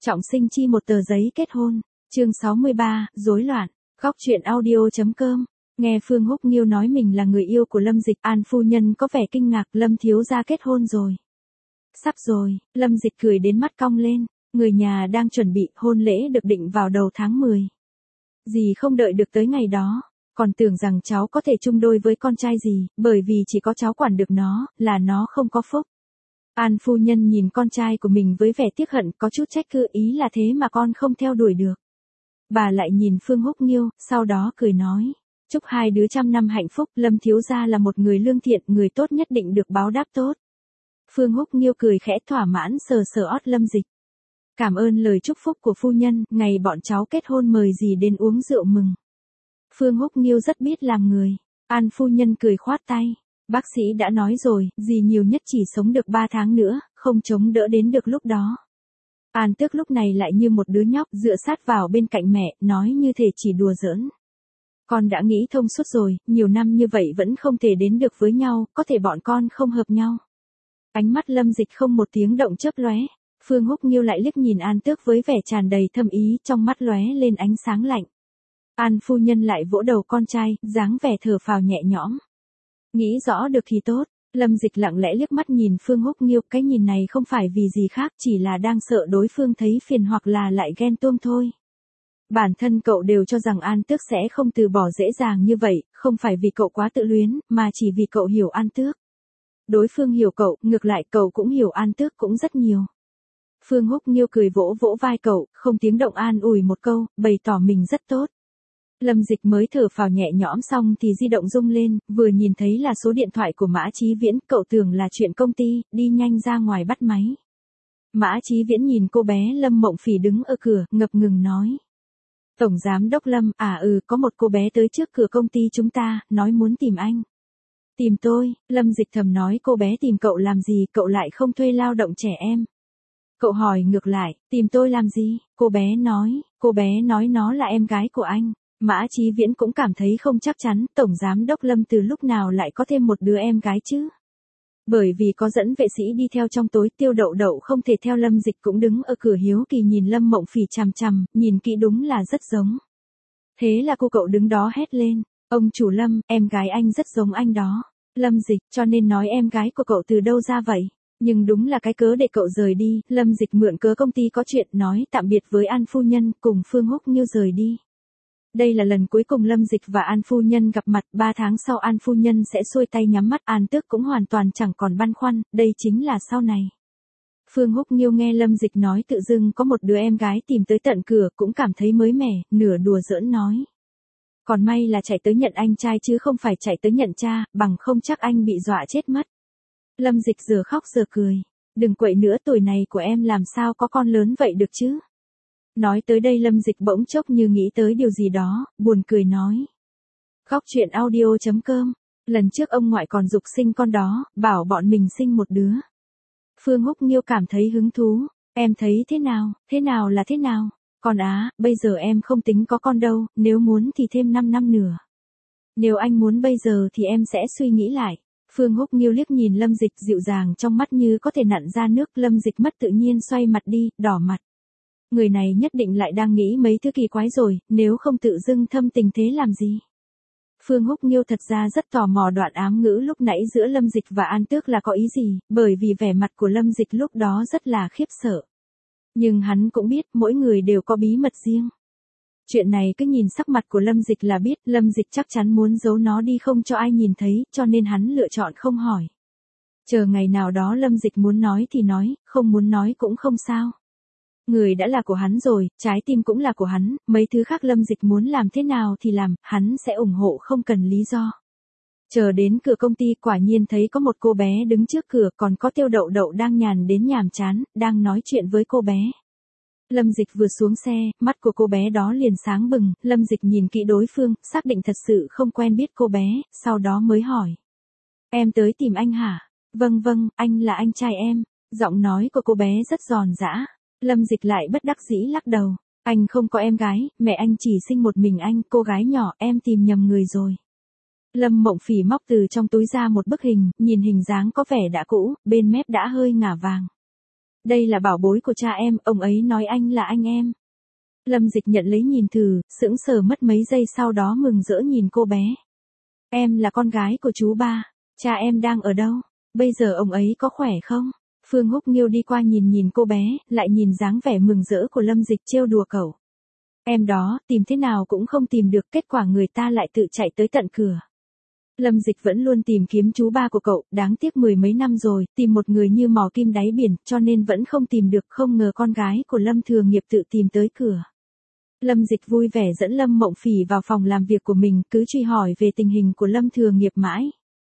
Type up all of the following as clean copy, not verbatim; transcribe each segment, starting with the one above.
Trọng sinh chi một tờ giấy kết hôn. Chương 63, rối loạn. Góc truyện audio.com. Nghe Phương Húc Nghiêu nói mình là người yêu của Lâm Dịch, An phu nhân có vẻ kinh ngạc, Lâm thiếu gia kết hôn rồi. Sắp rồi, Lâm Dịch cười đến mắt cong lên, người nhà đang chuẩn bị, hôn lễ được định vào đầu tháng 10. Dì không đợi được tới ngày đó, còn tưởng rằng cháu có thể chung đôi với con trai dì, bởi vì chỉ có cháu quản được nó, là nó không có phúc. An phu nhân nhìn con trai của mình với vẻ tiếc hận, có chút trách cứ, ý là thế mà con không theo đuổi được. Bà lại nhìn Phương Húc Nghiêu, sau đó cười nói, chúc hai đứa trăm năm hạnh phúc, Lâm thiếu gia là một người lương thiện, người tốt nhất định được báo đáp tốt. Phương Húc Nghiêu cười khẽ thỏa mãn sờ sờ ót Lâm Dịch. Cảm ơn lời chúc phúc của phu nhân, ngày bọn cháu kết hôn mời dì đến uống rượu mừng. Phương Húc Nghiêu rất biết làm người. An phu nhân cười khoát tay. Bác sĩ đã nói rồi, dì nhiều nhất chỉ sống được 3 tháng nữa, không chống đỡ đến được lúc đó. An Tước lúc này lại như một đứa nhóc dựa sát vào bên cạnh mẹ, nói như thể chỉ đùa giỡn. Con đã nghĩ thông suốt rồi, nhiều năm như vậy vẫn không thể đến được với nhau, có thể bọn con không hợp nhau. Ánh mắt Lâm Dịch không một tiếng động chớp lóe. Phương Húc Nghiêu lại liếc nhìn An Tước với vẻ tràn đầy thâm ý, trong mắt lóe lên ánh sáng lạnh. An phu nhân lại vỗ đầu con trai, dáng vẻ thở phào nhẹ nhõm. Nghĩ rõ được thì tốt. Lâm Dịch lặng lẽ liếc mắt nhìn Phương Húc Nghiêu, cái nhìn này không phải vì gì khác, chỉ là đang sợ đối phương thấy phiền hoặc là lại ghen tuông thôi. Bản thân cậu đều cho rằng An Tước sẽ không từ bỏ dễ dàng như vậy, không phải vì cậu quá tự luyến, mà chỉ vì cậu hiểu An Tước. Đối phương hiểu cậu, ngược lại cậu cũng hiểu An Tước cũng rất nhiều. Phương Húc Nghiêu cười vỗ vỗ vai cậu, không tiếng động an ủi một câu, bày tỏ mình rất tốt. Lâm Dịch mới thở phào nhẹ nhõm xong thì di động rung lên, vừa nhìn thấy là số điện thoại của Mã Chí Viễn, cậu tưởng là chuyện công ty, đi nhanh ra ngoài bắt máy. Mã Chí Viễn nhìn cô bé Lâm Mộng Phỉ đứng ở cửa, ngập ngừng nói. Tổng giám đốc Lâm, có một cô bé tới trước cửa công ty chúng ta, nói muốn tìm anh. Tìm tôi, Lâm Dịch thầm nói, cô bé tìm cậu làm gì, cậu lại không thuê lao động trẻ em. Cậu hỏi ngược lại, tìm tôi làm gì, cô bé nói nó là em gái của anh. Mã Chí Viễn cũng cảm thấy không chắc chắn, Tổng Giám đốc Lâm từ lúc nào lại có thêm một đứa em gái chứ? Bởi vì có dẫn vệ sĩ đi theo trong tối, Tiêu Đậu Đậu không thể theo, Lâm Dịch cũng đứng ở cửa hiếu kỳ nhìn Lâm Mộng Phỉ chằm chằm, nhìn kỹ đúng là rất giống. Thế là cô cậu đứng đó hét lên, ông chủ Lâm, em gái anh rất giống anh đó. Lâm Dịch, cho nên nói em gái của cậu từ đâu ra vậy? Nhưng đúng là cái cớ để cậu rời đi, Lâm Dịch mượn cớ công ty có chuyện, nói tạm biệt với An phu nhân, cùng Phương Húc Nghiêu rời đi. Đây là lần cuối cùng Lâm Dịch và An phu nhân gặp mặt, 3 tháng sau An phu nhân sẽ xuôi tay nhắm mắt, An Tước cũng hoàn toàn chẳng còn băn khoăn, đây chính là sau này. Phương Húc Nghiêu nghe Lâm Dịch nói tự dưng có một đứa em gái tìm tới tận cửa, cũng cảm thấy mới mẻ, nửa đùa giỡn nói. Còn may là chạy tới nhận anh trai chứ không phải chạy tới nhận cha, bằng không chắc anh bị dọa chết mất. Lâm Dịch giờ khóc giờ cười. Đừng quậy nữa, tuổi này của em làm sao có con lớn vậy được chứ? Nói tới đây Lâm Dịch bỗng chốc như nghĩ tới điều gì đó, buồn cười nói. Góc truyện audio.com. Lần trước ông ngoại còn giục sinh con đó, bảo bọn mình sinh một đứa. Phương Húc Nghiêu cảm thấy hứng thú. Em thấy thế nào là thế nào? Còn bây giờ em không tính có con đâu, nếu muốn thì thêm 5 năm nữa. Nếu anh muốn bây giờ thì em sẽ suy nghĩ lại. Phương Húc Nghiêu liếc nhìn Lâm Dịch, dịu dàng trong mắt như có thể nặn ra nước. Lâm Dịch mất tự nhiên xoay mặt đi, đỏ mặt. Người này nhất định lại đang nghĩ mấy thứ kỳ quái rồi, nếu không tự dưng thâm tình thế làm gì. Phương Húc Nghiêu thật ra rất tò mò đoạn ám ngữ lúc nãy giữa Lâm Dịch và An Tước là có ý gì, bởi vì vẻ mặt của Lâm Dịch lúc đó rất là khiếp sợ. Nhưng hắn cũng biết mỗi người đều có bí mật riêng. Chuyện này cứ nhìn sắc mặt của Lâm Dịch là biết, Lâm Dịch chắc chắn muốn giấu nó đi không cho ai nhìn thấy, cho nên hắn lựa chọn không hỏi. Chờ ngày nào đó Lâm Dịch muốn nói thì nói, không muốn nói cũng không sao. Người đã là của hắn rồi, trái tim cũng là của hắn, mấy thứ khác Lâm Dịch muốn làm thế nào thì làm, hắn sẽ ủng hộ không cần lý do. Chờ đến cửa công ty quả nhiên thấy có một cô bé đứng trước cửa, còn có Tiêu Đậu Đậu đang nhàn đến nhàm chán, đang nói chuyện với cô bé. Lâm Dịch vừa xuống xe, mắt của cô bé đó liền sáng bừng, Lâm Dịch nhìn kỹ đối phương, xác định thật sự không quen biết cô bé, sau đó mới hỏi. Em tới tìm anh hả? Vâng, anh là anh trai em. Giọng nói của cô bé rất giòn giã. Lâm Dịch lại bất đắc dĩ lắc đầu. Anh không có em gái, mẹ anh chỉ sinh một mình anh, cô gái nhỏ, em tìm nhầm người rồi. Lâm Mộng Phỉ móc từ trong túi ra một bức hình, nhìn hình dáng có vẻ đã cũ, bên mép đã hơi ngả vàng. Đây là bảo bối của cha em, ông ấy nói anh là anh em. Lâm Dịch nhận lấy nhìn thử, sững sờ mất mấy giây sau đó mừng rỡ nhìn cô bé. Em là con gái của chú ba, cha em đang ở đâu? Bây giờ ông ấy có khỏe không? Phương Húc Nghiêu đi qua nhìn cô bé, lại nhìn dáng vẻ mừng rỡ của Lâm Dịch trêu đùa cậu. Em đó, tìm thế nào cũng không tìm được, kết quả người ta lại tự chạy tới tận cửa. Lâm Dịch vẫn luôn tìm kiếm chú ba của cậu, đáng tiếc 10 mấy năm rồi, tìm một người như mò kim đáy biển, cho nên vẫn không tìm được, không ngờ con gái của Lâm Thừa Nghiệp tự tìm tới cửa. Lâm Dịch vui vẻ dẫn Lâm Mộng Phỉ vào phòng làm việc của mình, cứ truy hỏi về tình hình của Lâm Thừa Nghiệp mãi.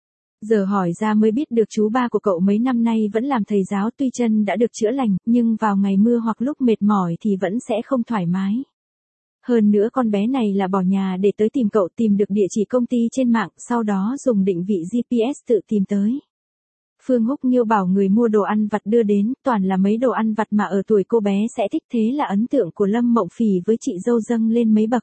Giờ hỏi ra mới biết được chú ba của cậu mấy năm nay vẫn làm thầy giáo, tuy chân đã được chữa lành, nhưng vào ngày mưa hoặc lúc mệt mỏi thì vẫn sẽ không thoải mái. Hơn nữa con bé này là bỏ nhà để tới tìm cậu, tìm được địa chỉ công ty trên mạng, sau đó dùng định vị GPS tự tìm tới. Phương Húc Nghiêu bảo người mua đồ ăn vặt đưa đến, toàn là mấy đồ ăn vặt mà ở tuổi cô bé sẽ thích, thế là ấn tượng của Lâm Mộng Phỉ với chị dâu dâng lên mấy bậc.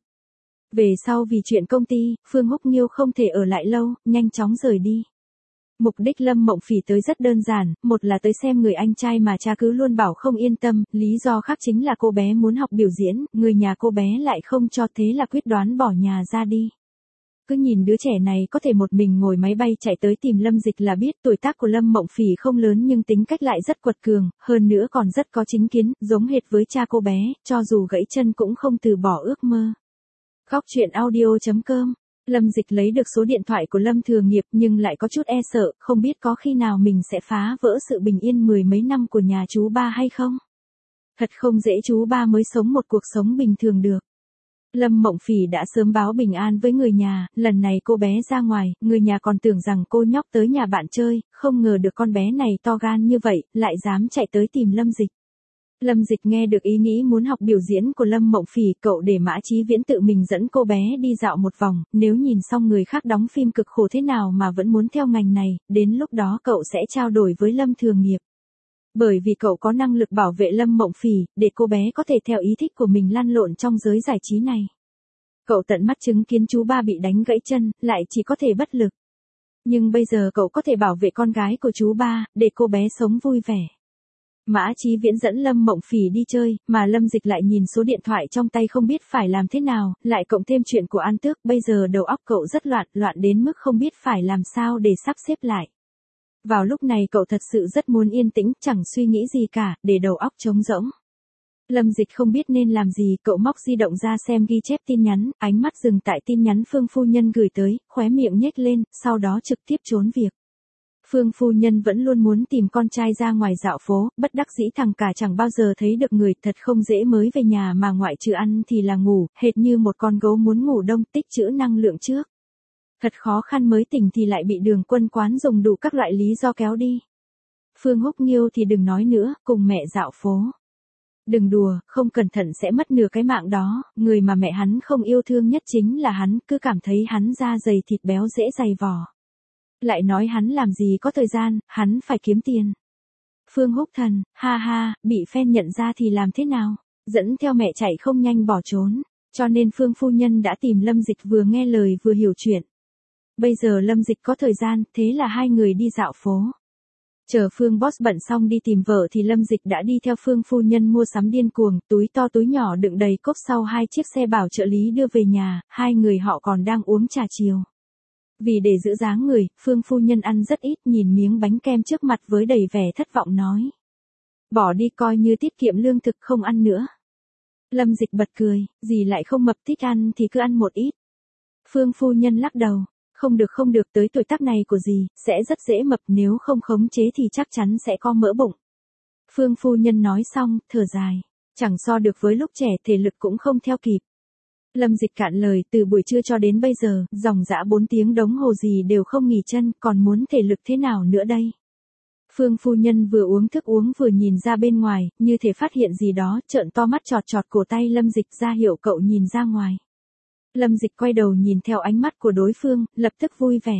Về sau vì chuyện công ty, Phương Húc Nghiêu không thể ở lại lâu, nhanh chóng rời đi. Mục đích Lâm Mộng Phỉ tới rất đơn giản, một là tới xem người anh trai mà cha cứ luôn bảo không yên tâm, lý do khác chính là cô bé muốn học biểu diễn, người nhà cô bé lại không cho, thế là quyết đoán bỏ nhà ra đi. Cứ nhìn đứa trẻ này có thể một mình ngồi máy bay chạy tới tìm Lâm Dịch là biết tuổi tác của Lâm Mộng Phỉ không lớn nhưng tính cách lại rất quật cường, hơn nữa còn rất có chính kiến, giống hệt với cha cô bé, cho dù gãy chân cũng không từ bỏ ước mơ. Góc truyện audio.com. Lâm Dịch lấy được số điện thoại của Lâm Thừa Nghiệp nhưng lại có chút e sợ, không biết có khi nào mình sẽ phá vỡ sự bình yên 10 mấy năm của nhà chú ba hay không. Thật không dễ, chú ba mới sống một cuộc sống bình thường được. Lâm Mộng Phỉ đã sớm báo bình an với người nhà, lần này cô bé ra ngoài, người nhà còn tưởng rằng cô nhóc tới nhà bạn chơi, không ngờ được con bé này to gan như vậy, lại dám chạy tới tìm Lâm Dịch. Lâm Dịch nghe được ý nghĩ muốn học biểu diễn của Lâm Mộng Phỉ, cậu để Mã Chí Viễn tự mình dẫn cô bé đi dạo một vòng, nếu nhìn xong người khác đóng phim cực khổ thế nào mà vẫn muốn theo ngành này, đến lúc đó cậu sẽ trao đổi với Lâm Thừa Nghiệp. Bởi vì cậu có năng lực bảo vệ Lâm Mộng Phỉ, để cô bé có thể theo ý thích của mình lăn lộn trong giới giải trí này. Cậu tận mắt chứng kiến chú ba bị đánh gãy chân, lại chỉ có thể bất lực. Nhưng bây giờ cậu có thể bảo vệ con gái của chú ba, để cô bé sống vui vẻ. Mã Chí Viễn dẫn Lâm Mộng Phỉ đi chơi, mà Lâm Dịch lại nhìn số điện thoại trong tay không biết phải làm thế nào, lại cộng thêm chuyện của An Tước, bây giờ đầu óc cậu rất loạn đến mức không biết phải làm sao để sắp xếp lại. Vào lúc này cậu thật sự rất muốn yên tĩnh, chẳng suy nghĩ gì cả, để đầu óc trống rỗng. Lâm Dịch không biết nên làm gì, cậu móc di động ra xem ghi chép tin nhắn, ánh mắt dừng tại tin nhắn Phương phu nhân gửi tới, khóe miệng nhếch lên, sau đó trực tiếp trốn việc. Phương phu nhân vẫn luôn muốn tìm con trai ra ngoài dạo phố, bất đắc dĩ thằng cả chẳng bao giờ thấy được người, thật không dễ, mới về nhà mà ngoại trừ ăn thì là ngủ, hệt như một con gấu muốn ngủ đông, tích trữ năng lượng trước. Thật khó khăn mới tỉnh thì lại bị Đường Quân Quán dùng đủ các loại lý do kéo đi. Phương Húc Nghiêu thì đừng nói nữa, cùng mẹ dạo phố. Đừng đùa, không cẩn thận sẽ mất nửa cái mạng đó, người mà mẹ hắn không yêu thương nhất chính là hắn, cứ cảm thấy hắn da dày thịt béo dễ dày vò. Lại nói hắn làm gì có thời gian, hắn phải kiếm tiền. Phương Húc Thần, ha ha, bị fan nhận ra thì làm thế nào? Dẫn theo mẹ chạy không nhanh bỏ trốn. Cho nên Phương phu nhân đã tìm Lâm Dịch, vừa nghe lời vừa hiểu chuyện. Bây giờ Lâm Dịch có thời gian, thế là hai người đi dạo phố. Chờ Phương boss bận xong đi tìm vợ thì Lâm Dịch đã đi theo Phương phu nhân mua sắm điên cuồng, túi to túi nhỏ đựng đầy cốc, sau 2 chiếc xe bảo trợ lý đưa về nhà, hai người họ còn đang uống trà chiều. Vì để giữ dáng người, Phương phu nhân ăn rất ít, nhìn miếng bánh kem trước mặt với đầy vẻ thất vọng nói. Bỏ đi, coi như tiết kiệm lương thực, không ăn nữa. Lâm Dịch bật cười, gì lại không mập, thích ăn thì cứ ăn một ít. Phương phu nhân lắc đầu, không được, tới tuổi tác này của dì, sẽ rất dễ mập, nếu không khống chế thì chắc chắn sẽ có mỡ bụng. Phương phu nhân nói xong, thở dài, chẳng so được với lúc trẻ, thể lực cũng không theo kịp. Lâm Dịch cạn lời, từ buổi trưa cho đến bây giờ, dòng dã 4 tiếng đồng hồ gì đều không nghỉ chân, còn muốn thể lực thế nào nữa đây? Phương phu nhân vừa uống thức uống vừa nhìn ra bên ngoài, như thể phát hiện gì đó, trợn to mắt chọt cổ tay Lâm Dịch ra hiệu cậu nhìn ra ngoài. Lâm Dịch quay đầu nhìn theo ánh mắt của đối phương, lập tức vui vẻ.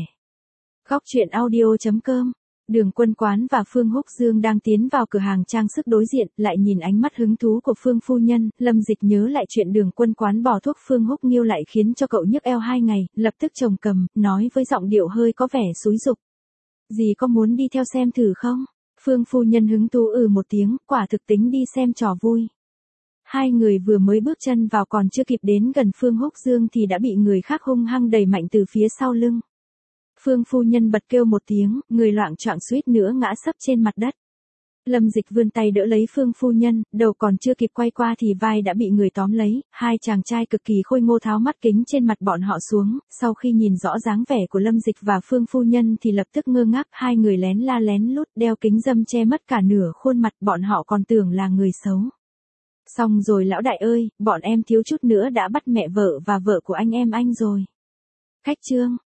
Góc truyện audio.com. Đường Quân Quán và Phương Húc Dương đang tiến vào cửa hàng trang sức đối diện, lại nhìn ánh mắt hứng thú của Phương phu nhân, Lâm Dịch nhớ lại chuyện Đường Quân Quán bỏ thuốc Phương Húc Nghiêu lại khiến cho cậu nhức eo 2 ngày, lập tức chồng cầm, nói với giọng điệu hơi có vẻ xúi giục. Dì có muốn đi theo xem thử không? Phương phu nhân hứng thú một tiếng, quả thực tính đi xem trò vui. Hai người vừa mới bước chân vào còn chưa kịp đến gần Phương Húc Dương thì đã bị người khác hung hăng đẩy mạnh từ phía sau lưng. Phương phu nhân bật kêu một tiếng, người loạng choạng suýt nữa ngã sấp trên mặt đất. Lâm Dịch vươn tay đỡ lấy Phương phu nhân, đầu còn chưa kịp quay qua thì vai đã bị người tóm lấy, hai chàng trai cực kỳ khôi ngô tháo mắt kính trên mặt bọn họ xuống, sau khi nhìn rõ dáng vẻ của Lâm Dịch và Phương phu nhân thì lập tức ngơ ngác, hai người lén la lén lút đeo kính râm che mất cả nửa khuôn mặt, bọn họ còn tưởng là người xấu. Xong rồi lão đại ơi, bọn em thiếu chút nữa đã bắt mẹ vợ và vợ của anh em anh rồi. Khách Trương,